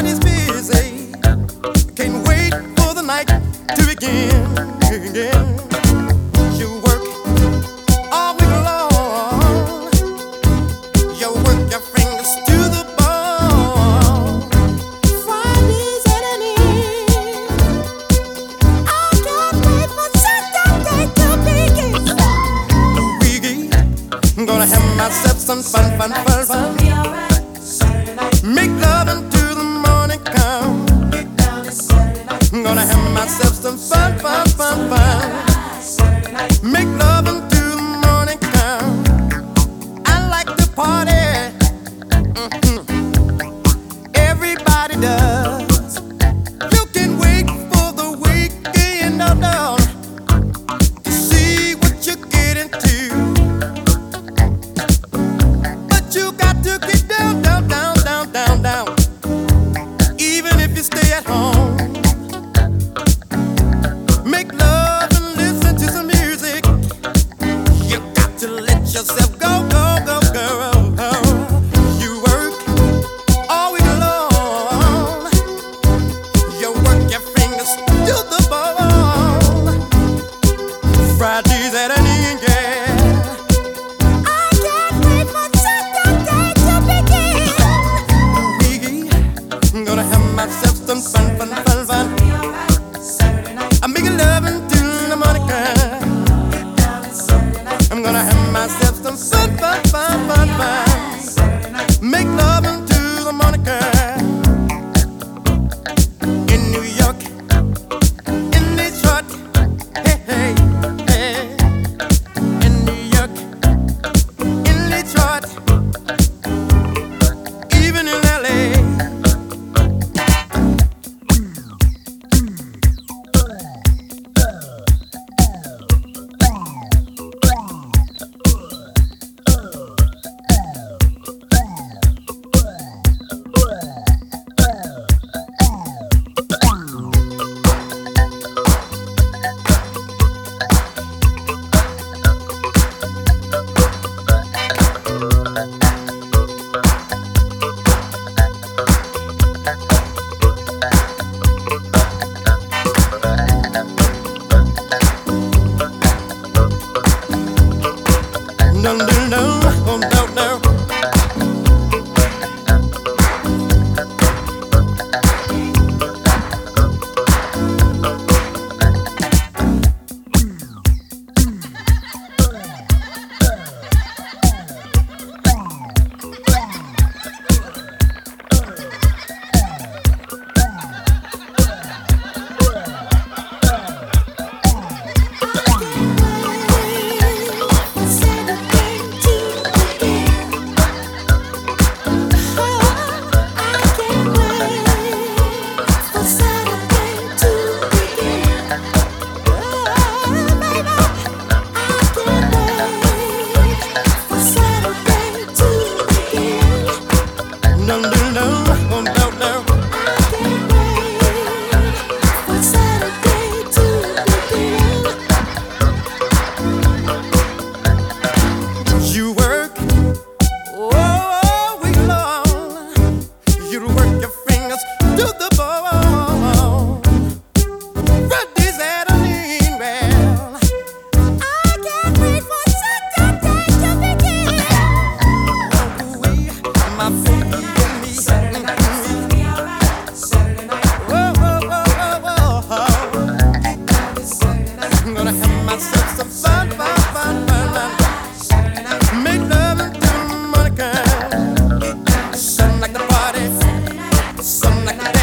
Friday's busy. Can't wait for the night to begin. You work all week long. You work your fingers to the bone. Friday's at an end. I can't wait for Saturday to begin. I'm gonna have myself some fun. Make love until the morning come. I'm gonna have myself some fun. Make love until the morning come. I like to party. Everybody does. You can wait for the weekend to see what you get into. But you got to get down. Even if you stay at home. Make love and listen to some music. You got to let yourself go. You work all week long. You work your fingers to the bone. Friday's at an end, yeah. I can't wait for Saturday to begin. I'm gonna have myself some fun. I'm making love until the morning comes. I'm gonna have myself some fun. Make love until the morning comes. In New York, in Detroit, hey. In New York, in Detroit, even in LA. No. You work all week long. You work your fingers to the bone. Friday's at an end, well, I can't wait for Saturday to begin. My baby and me. I'm gonna have myself some fun. Make love until the morning comes. Some like the party, some like the